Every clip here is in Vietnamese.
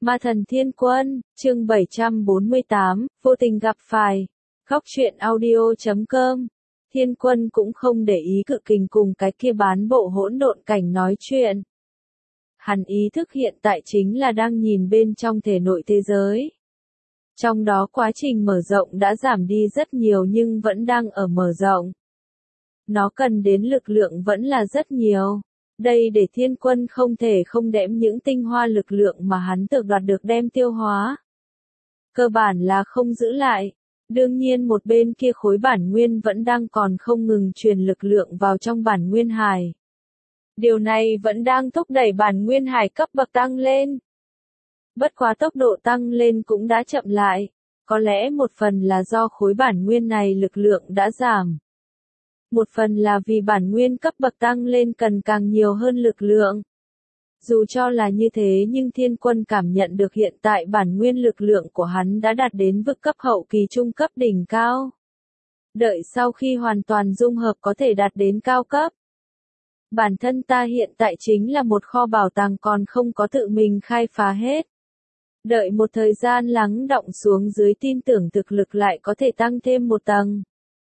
Ma thần thiên quân, chương 748, vô tình gặp phải. Góc truyện audio.com. Thiên quân cũng không để ý Cự Kình cùng cái kia bán bộ hỗn độn cảnh nói chuyện. Hắn ý thức hiện tại chính là đang nhìn bên trong thể nội thế giới. Trong đó quá trình mở rộng đã giảm đi rất nhiều nhưng vẫn đang ở mở rộng. Nó cần đến lực lượng vẫn là rất nhiều. Đây để thiên quân không thể không đếm những tinh hoa lực lượng mà hắn tự đoạt được đem tiêu hóa. Cơ bản là không giữ lại. Đương nhiên một bên kia khối bản nguyên vẫn đang còn không ngừng truyền lực lượng vào trong bản nguyên hải. Điều này vẫn đang thúc đẩy bản nguyên hải cấp bậc tăng lên. Bất quá tốc độ tăng lên cũng đã chậm lại. Có lẽ một phần là do khối bản nguyên này lực lượng đã giảm. Một phần là vì bản nguyên cấp bậc tăng lên cần càng nhiều hơn lực lượng. Dù cho là như thế nhưng thiên quân cảm nhận được hiện tại bản nguyên lực lượng của hắn đã đạt đến vực cấp hậu kỳ trung cấp đỉnh cao. Đợi sau khi hoàn toàn dung hợp có thể đạt đến cao cấp. Bản thân ta hiện tại chính là một kho bảo tàng còn không có tự mình khai phá hết. Đợi một thời gian lắng đọng xuống dưới tin tưởng thực lực lại có thể tăng thêm một tầng.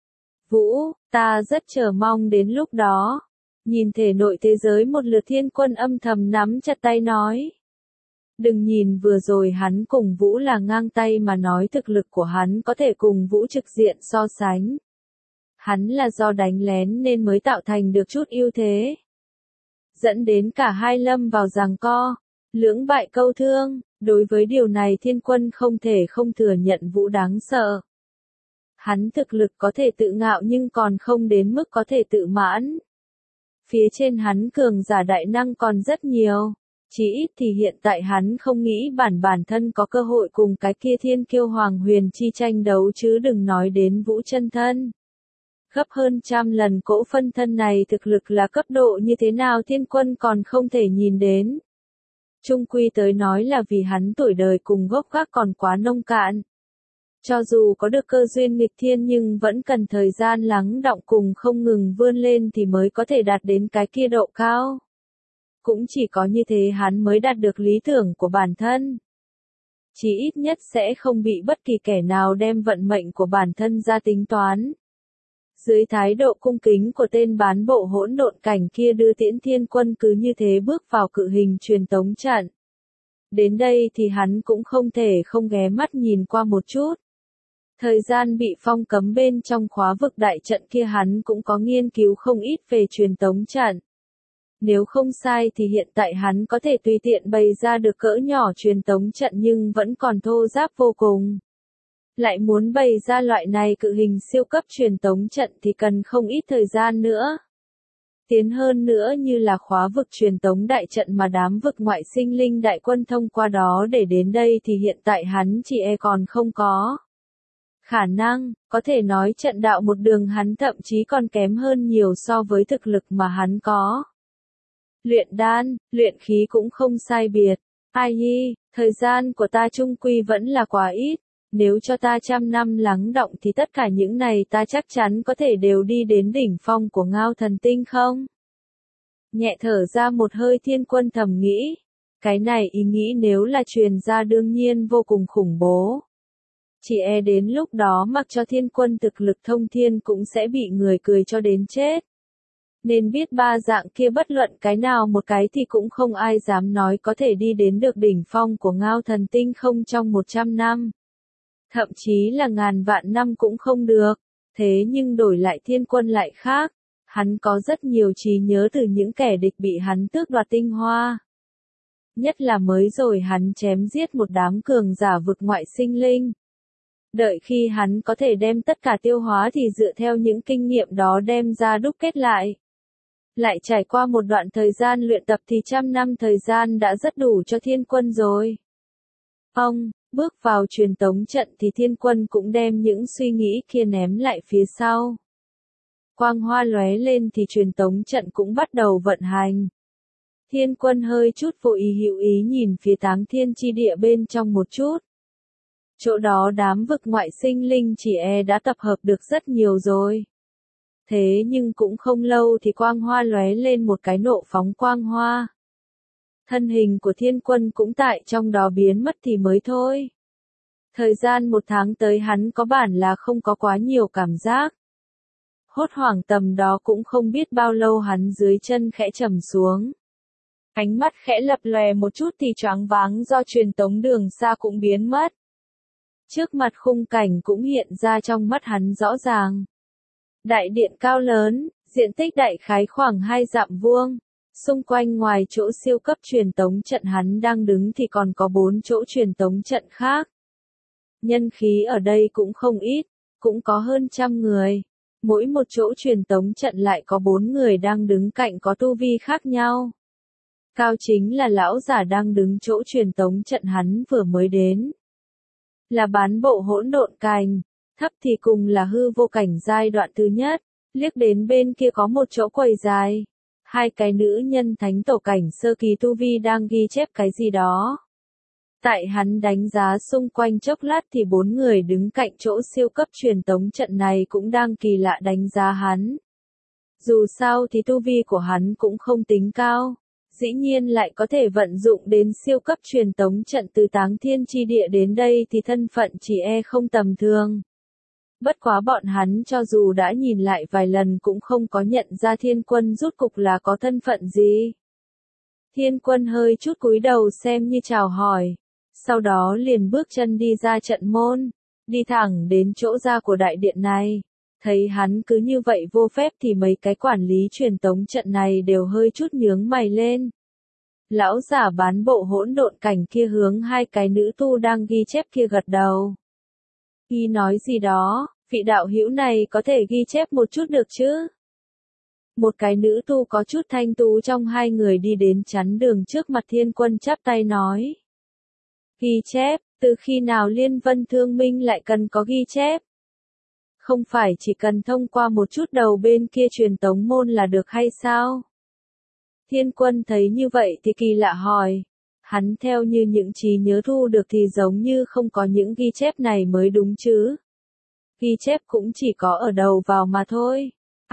Vũ, ta rất chờ mong đến lúc đó. Nhìn thể nội thế giới một lượt thiên quân âm thầm nắm chặt tay nói. Đừng nhìn vừa rồi hắn cùng Vũ là ngang tay mà nói thực lực của hắn có thể cùng Vũ trực diện so sánh. Hắn là do đánh lén nên mới tạo thành được chút ưu thế. Dẫn đến cả hai lâm vào giằng co, lưỡng bại câu thương, đối với điều này thiên quân không thể không thừa nhận Vũ đáng sợ. Hắn thực lực có thể tự ngạo nhưng còn không đến mức có thể tự mãn. Phía trên hắn cường giả đại năng còn rất nhiều. Chỉ ít thì hiện tại hắn không nghĩ bản thân có cơ hội cùng cái kia thiên kiêu hoàng huyền chi tranh đấu chứ đừng nói đến Vũ chân thân. Gấp hơn trăm lần cỗ phân thân này thực lực là cấp độ như thế nào thiên quân còn không thể nhìn đến. Chung quy tới nói là vì hắn tuổi đời cùng gốc gác còn quá nông cạn. Cho dù có được cơ duyên nghịch thiên nhưng vẫn cần thời gian lắng đọng cùng không ngừng vươn lên thì mới có thể đạt đến cái kia độ cao. Cũng chỉ có như thế hắn mới đạt được lý tưởng của bản thân. Chỉ ít nhất sẽ không bị bất kỳ kẻ nào đem vận mệnh của bản thân ra tính toán. Dưới thái độ cung kính của tên bán bộ hỗn độn cảnh kia đưa Tiễn Thiên Quân cứ như thế bước vào cự hình truyền tống trận. Đến đây thì hắn cũng không thể không ghé mắt nhìn qua một chút. Thời gian bị phong cấm bên trong khóa vực đại trận kia hắn cũng có nghiên cứu không ít về truyền tống trận. Nếu không sai thì hiện tại hắn có thể tùy tiện bày ra được cỡ nhỏ truyền tống trận nhưng vẫn còn thô ráp vô cùng. Lại muốn bày ra loại này cự hình siêu cấp truyền tống trận thì cần không ít thời gian nữa. Tiến hơn nữa như là khóa vực truyền tống đại trận mà đám vực ngoại sinh linh đại quân thông qua đó để đến đây thì hiện tại hắn chỉ còn không có. Khả năng, có thể nói trận đạo một đường hắn thậm chí còn kém hơn nhiều so với thực lực mà hắn có. Luyện đan, luyện khí cũng không sai biệt. Ai hi, thời gian của ta chung quy vẫn là quá ít. Nếu cho ta 100 năm lắng đọng thì tất cả những này ta chắc chắn có thể đều đi đến đỉnh phong của Ngao Thần Tinh không? Nhẹ thở ra một hơi thiên quân thầm nghĩ. Cái này ý nghĩ nếu là truyền ra đương nhiên vô cùng khủng bố. Chỉ đến lúc đó mặc cho thiên quân thực lực thông thiên cũng sẽ bị người cười cho đến chết. Nên biết ba dạng kia bất luận cái nào một cái thì cũng không ai dám nói có thể đi đến được đỉnh phong của Ngao Thần Tinh không trong 100 năm. Thậm chí là ngàn vạn năm cũng không được. Thế nhưng đổi lại thiên quân lại khác. Hắn có rất nhiều trí nhớ từ những kẻ địch bị hắn tước đoạt tinh hoa. Nhất là mới rồi hắn chém giết một đám cường giả vực ngoại sinh linh. Đợi khi hắn có thể đem tất cả tiêu hóa thì dựa theo những kinh nghiệm đó đem ra đúc kết lại. Lại trải qua một đoạn thời gian luyện tập thì 100 năm thời gian đã rất đủ cho thiên quân rồi. Bước vào truyền tống trận thì thiên quân cũng đem những suy nghĩ kia ném lại phía sau. Quang hoa lóe lên thì truyền tống trận cũng bắt đầu vận hành. Thiên quân hơi chút vô ý hữu ý nhìn phía Táng Thiên chi địa bên trong một chút. Chỗ đó đám vực ngoại sinh linh chỉ đã tập hợp được rất nhiều rồi. Thế nhưng cũng không lâu thì quang hoa lóe lên một cái nộ phóng quang hoa. thân hình của Thiên Quân cũng tại trong đó biến mất thì mới thôi. Thời gian 1 tháng tới hắn có bản là không có quá nhiều cảm giác. Hốt hoảng tầm đó cũng không biết bao lâu hắn dưới chân khẽ trầm xuống. Ánh mắt khẽ lập lòe một chút thì choáng váng do truyền tống đường xa cũng biến mất. Trước mặt khung cảnh cũng hiện ra trong mắt hắn rõ ràng. Đại điện cao lớn, diện tích đại khái khoảng 2 dặm vuông. Xung quanh ngoài chỗ siêu cấp truyền tống trận hắn đang đứng thì còn có 4 chỗ truyền tống trận khác. Nhân khí ở đây cũng không ít, cũng có hơn 100 người. Mỗi một chỗ truyền tống trận lại có 4 người đang đứng cạnh có tu vi khác nhau. Cao chính là lão giả đang đứng chỗ truyền tống trận hắn vừa mới đến. Là bán bộ hỗn độn cảnh, thấp thì cùng là hư vô cảnh giai đoạn thứ nhất, liếc đến bên kia có một chỗ quầy dài. 2 cái nữ nhân thánh tổ cảnh sơ kỳ tu vi đang ghi chép cái gì đó. Tại hắn đánh giá xung quanh chốc lát thì 4 người đứng cạnh chỗ siêu cấp truyền tống trận này cũng đang kỳ lạ đánh giá hắn. Dù sao thì tu vi của hắn cũng không tính cao, dĩ nhiên lại có thể vận dụng đến siêu cấp truyền tống trận từ Táng Thiên chi địa đến đây thì thân phận chỉ không tầm thường. Bất quá bọn hắn cho dù đã nhìn lại vài lần cũng không có nhận ra Thiên Quân rút cục là có thân phận gì. Thiên Quân hơi chút cúi đầu xem như chào hỏi, sau đó liền bước chân đi ra trận môn, đi thẳng đến chỗ ra của đại điện này. Thấy hắn cứ như vậy vô phép thì mấy cái quản lý truyền tống trận này đều hơi chút nhướng mày lên. Lão giả bán bộ hỗn độn cảnh kia hướng 2 cái nữ tu đang ghi chép kia gật đầu. Y nói gì đó, vị đạo hữu này có thể ghi chép một chút được chứ? Một cái nữ tu có chút thanh tú trong 2 người đi đến chắn đường trước mặt Thiên Quân chắp tay nói. Ghi chép, từ khi nào Liên Vân Thương Minh lại cần có ghi chép? Không phải chỉ cần thông qua một chút đầu bên kia truyền tống môn là được hay sao? Thiên Quân thấy như vậy thì kỳ lạ hỏi. Hắn theo như những trí nhớ thu được thì giống như không có những ghi chép này mới đúng chứ. Ghi chép cũng chỉ có ở đầu vào mà thôi.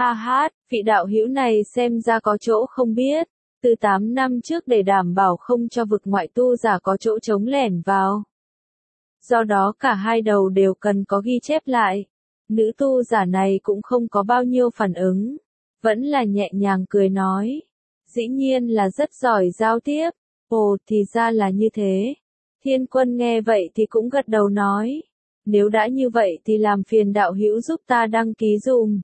Vị đạo hữu này xem ra có chỗ không biết. Từ 8 năm trước để đảm bảo không cho vực ngoại tu giả có chỗ trống lẻn vào. Do đó cả 2 đầu đều cần có ghi chép lại. Nữ tu giả này cũng không có bao nhiêu phản ứng. Vẫn là nhẹ nhàng cười nói. Dĩ nhiên là rất giỏi giao tiếp. Ồ thì ra là như thế. Thiên Quân nghe vậy thì cũng gật đầu nói. Nếu đã như vậy thì làm phiền đạo hữu giúp ta đăng ký dùm.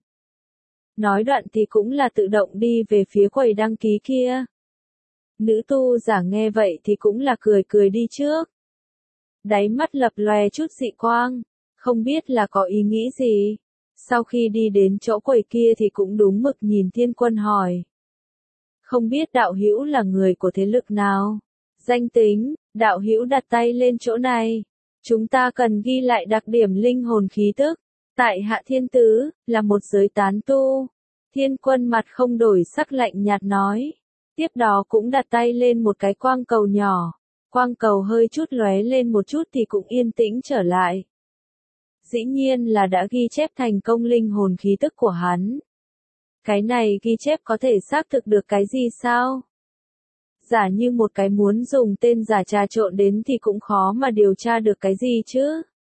Nói đoạn thì cũng là tự động đi về phía quầy đăng ký kia. Nữ tu giả nghe vậy thì cũng là cười cười đi trước. Đáy mắt lập lòe chút dị quang, không biết là có ý nghĩ gì. Sau khi đi đến chỗ quầy kia thì cũng đúng mực nhìn Thiên Quân hỏi. Không biết đạo hữu là người của thế lực nào? Danh tính, đạo hữu đặt tay lên chỗ này. Chúng ta cần ghi lại đặc điểm linh hồn khí tức. Tại Hạ Thiên Tứ, là một giới tán tu. Thiên Quân mặt không đổi sắc lạnh nhạt nói. Tiếp đó cũng đặt tay lên một cái quang cầu nhỏ. Quang cầu hơi chút lóe lên một chút thì cũng yên tĩnh trở lại. Dĩ nhiên là đã ghi chép thành công linh hồn khí tức của hắn. Cái này ghi chép có thể xác thực được cái gì sao? Giả như một cái muốn dùng tên giả trà trộn đến thì cũng khó mà điều tra được cái gì chứ.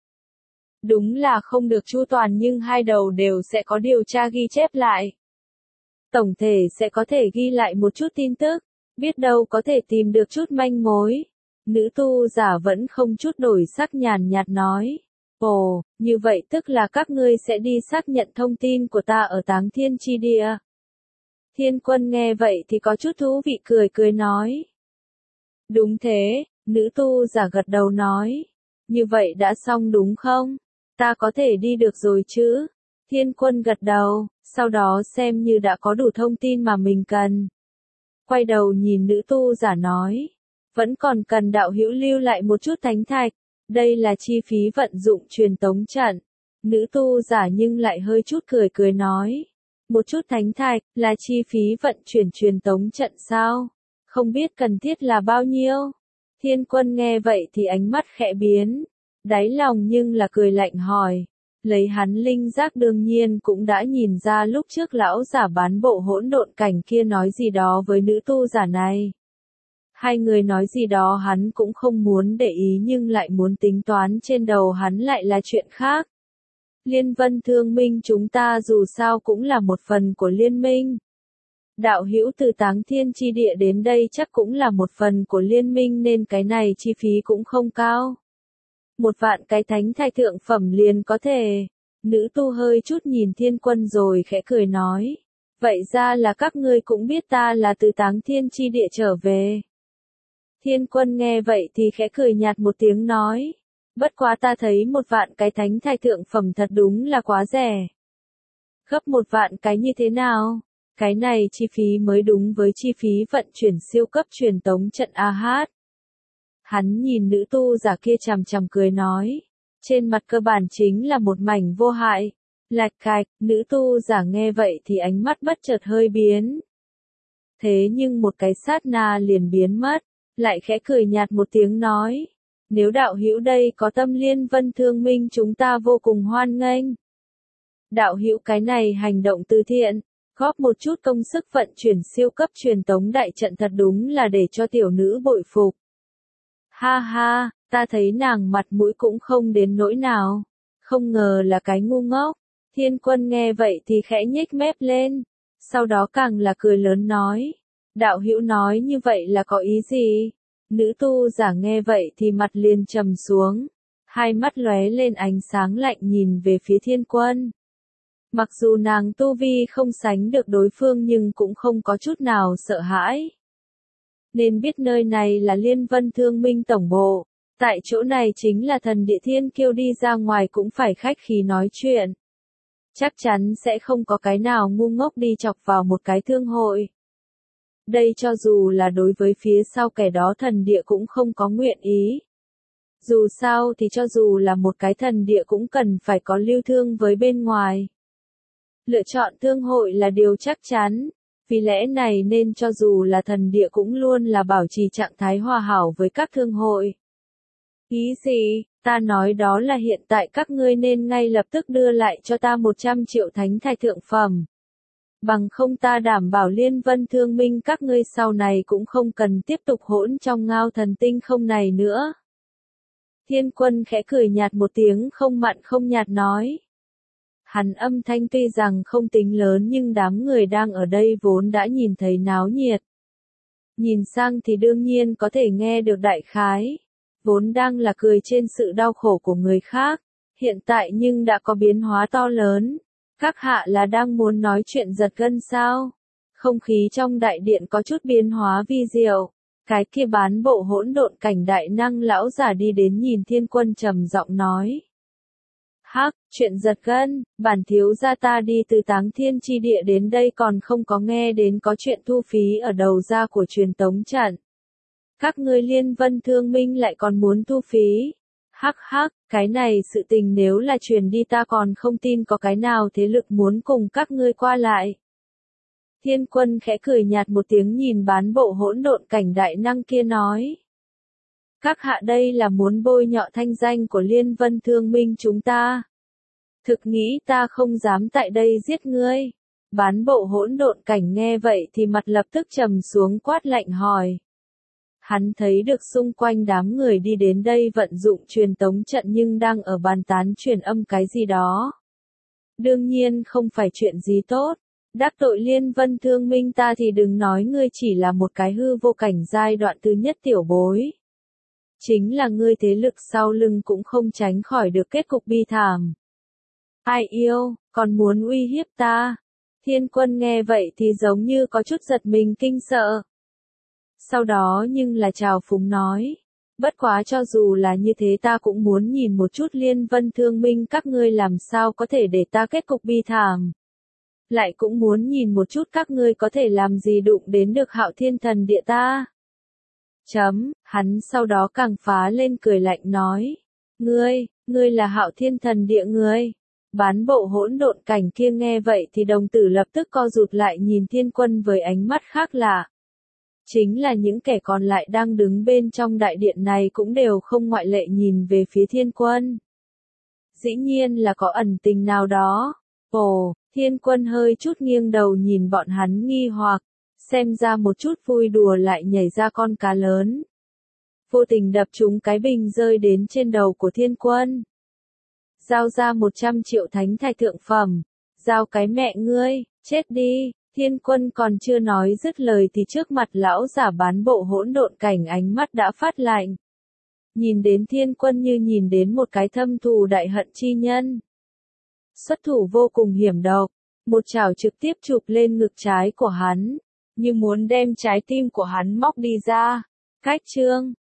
Đúng là không được chu toàn nhưng 2 đầu đều sẽ có điều tra ghi chép lại. Tổng thể sẽ có thể ghi lại một chút tin tức, biết đâu có thể tìm được chút manh mối. Nữ tu giả vẫn không chút đổi sắc nhàn nhạt nói. Ồ, như vậy tức là các ngươi sẽ đi xác nhận thông tin của ta ở Táng Thiên chi địa. Thiên Quân nghe vậy thì có chút thú vị cười cười nói. Đúng thế, nữ tu giả gật đầu nói. Như vậy đã xong đúng không? Ta có thể đi được rồi chứ? Thiên Quân gật đầu, sau đó xem như đã có đủ thông tin mà mình cần. Quay đầu nhìn nữ tu giả nói. Vẫn còn cần đạo hữu lưu lại một chút thánh thạch. Đây là chi phí vận dụng truyền tống trận. Nữ tu giả nhưng lại hơi chút cười cười nói. Một chút thánh thạch, là chi phí vận chuyển truyền tống trận sao? Không biết cần thiết là bao nhiêu? Thiên Quân nghe vậy thì ánh mắt khẽ biến. Đáy lòng nhưng là cười lạnh hỏi. Lấy hắn linh giác đương nhiên cũng đã nhìn ra lúc trước lão giả bán bộ hỗn độn cảnh kia nói gì đó với nữ tu giả này. Hai người nói gì đó hắn cũng không muốn để ý nhưng lại muốn tính toán trên đầu hắn lại là chuyện khác. Liên Vân Thương Minh chúng ta dù sao cũng là một phần của liên minh. Đạo hữu từ Táng Thiên chi địa đến đây chắc cũng là một phần của liên minh nên cái này chi phí cũng không cao. 1.000 cái thánh thai thượng phẩm liền có thể. Nữ tu hơi chút nhìn Thiên Quân rồi khẽ cười nói. Vậy ra là các ngươi cũng biết ta là từ Táng Thiên chi địa trở về. Thiên Quân nghe vậy thì khẽ cười nhạt một tiếng nói. Bất quá ta thấy 1.000 cái thánh thai thượng phẩm thật đúng là quá rẻ. Gấp 1.000 cái như thế nào? Cái này chi phí mới đúng với chi phí vận chuyển siêu cấp truyền tống trận AH. Hắn nhìn nữ tu giả kia chằm chằm cười nói. Trên mặt cơ bản chính là một mảnh vô hại. Lạch cạch, nữ tu giả nghe vậy thì ánh mắt bất chợt hơi biến. Thế nhưng một cái sát na liền biến mất, lại khẽ cười nhạt một tiếng nói. Nếu đạo hữu đây có tâm Liên Vân Thương Minh chúng ta vô cùng hoan nghênh. Đạo hữu cái này hành động từ thiện, góp một chút công sức vận chuyển siêu cấp truyền tống đại trận thật đúng là để cho tiểu nữ bội phục. Ha ha, ta thấy nàng mặt mũi cũng không đến nỗi nào. Không ngờ là cái ngu ngốc. Thiên Quân nghe vậy thì khẽ nhếch mép lên. Sau đó càng là cười lớn nói. Đạo hữu nói như vậy là có ý gì? Nữ tu giả nghe vậy thì mặt liền trầm xuống. Hai mắt lóe lên ánh sáng lạnh nhìn về phía Thiên Quân. Mặc dù nàng tu vi không sánh được đối phương nhưng cũng không có chút nào sợ hãi. Nên biết nơi này là Liên Vân Thương Minh tổng bộ. Tại chỗ này chính là thần địa thiên kiêu đi ra ngoài cũng phải khách khí nói chuyện. Chắc chắn sẽ không có cái nào ngu ngốc đi chọc vào một cái thương hội. Đây cho dù là đối với phía sau kẻ đó thần địa cũng không có nguyện ý. Dù sao thì cho dù là một cái thần địa cũng cần phải có lưu thương với bên ngoài. Lựa chọn thương hội là điều chắc chắn. Vì lẽ này nên cho dù là thần địa cũng luôn là bảo trì trạng thái hòa hảo với các thương hội. Ý gì? Ta nói đó là hiện tại các ngươi nên ngay lập tức đưa lại cho ta 100 triệu thánh thai thượng phẩm. Bằng không ta đảm bảo Liên Vân Thương Minh các ngươi sau này cũng không cần tiếp tục hỗn trong ngao thần tinh không này nữa. Thiên Quân khẽ cười nhạt một tiếng không mặn không nhạt nói. Hắn âm thanh tuy rằng không tính lớn nhưng đám người đang ở đây vốn đã nhìn thấy náo nhiệt. Nhìn sang thì đương nhiên có thể nghe được đại khái. Vốn đang là cười trên sự đau khổ của người khác, hiện tại nhưng đã có biến hóa to lớn. Các hạ là đang muốn nói chuyện giật gân sao? Không khí trong đại điện có chút biến hóa vi diệu. Cái kia bán bộ hỗn độn cảnh đại năng lão giả đi đến nhìn Thiên Quân trầm giọng nói. Hắc, chuyện giật gân, bản thiếu gia ta đi từ Táng Thiên chi địa đến đây còn không có nghe đến có chuyện thu phí ở đầu ra của truyền tống trận. Các ngươi Liên Vân Thương Minh lại còn muốn thu phí. Hắc hắc, cái này sự tình nếu là truyền đi ta còn không tin có cái nào thế lực muốn cùng các ngươi qua lại. Thiên Quân khẽ cười nhạt một tiếng nhìn bán bộ hỗn độn cảnh đại năng kia nói. Các hạ đây là muốn bôi nhọ thanh danh của Liên Vân Thương Minh chúng ta. Thực nghĩ ta không dám tại đây giết ngươi. Bán bộ hỗn độn cảnh nghe vậy thì mặt lập tức trầm xuống quát lạnh hỏi. Hắn thấy được xung quanh đám người đi đến đây vận dụng truyền tống trận nhưng đang ở bàn tán truyền âm cái gì đó. Đương nhiên không phải chuyện gì tốt. Đắc tội Liên Vân Thương Minh ta thì đừng nói ngươi chỉ là một cái hư vô cảnh giai đoạn thứ nhất tiểu bối. Chính là ngươi thế lực sau lưng cũng không tránh khỏi được kết cục bi thảm. Ai yêu, còn muốn uy hiếp ta? Thiên Quân nghe vậy thì giống như có chút giật mình kinh sợ. Sau đó nhưng là chào phúng nói. Bất quá cho dù là như thế ta cũng muốn nhìn một chút Liên Vân Thương Minh các ngươi làm sao có thể để ta kết cục bi thảm. Lại cũng muốn nhìn một chút các ngươi có thể làm gì đụng đến được Hạo Thiên Thần Địa ta. Hắn sau đó càng phá lên cười lạnh nói. Ngươi là Hạo Thiên Thần Địa ngươi. Bán bộ hỗn độn cảnh kia nghe vậy thì đồng tử lập tức co rụt lại nhìn Thiên Quân với ánh mắt khác lạ. Chính là những kẻ còn lại đang đứng bên trong đại điện này cũng đều không ngoại lệ nhìn về phía Thiên Quân. Dĩ nhiên là có ẩn tình nào đó. Ồ, Thiên Quân hơi chút nghiêng đầu nhìn bọn hắn nghi hoặc. xem ra một chút vui đùa lại nhảy ra con cá lớn. Vô tình đập trúng cái bình rơi đến trên đầu của Thiên Quân. Giao ra 100 triệu thánh thạch thượng phẩm. Giao cái mẹ ngươi, chết đi. Thiên Quân còn chưa nói dứt lời thì trước mặt lão giả bán bộ hỗn độn cảnh ánh mắt đã phát lạnh. Nhìn đến Thiên Quân như nhìn đến một cái thâm thù đại hận chi nhân. Xuất thủ vô cùng hiểm độc, một chảo trực tiếp chụp lên ngực trái của hắn, như muốn đem trái tim của hắn móc đi ra. Cách chương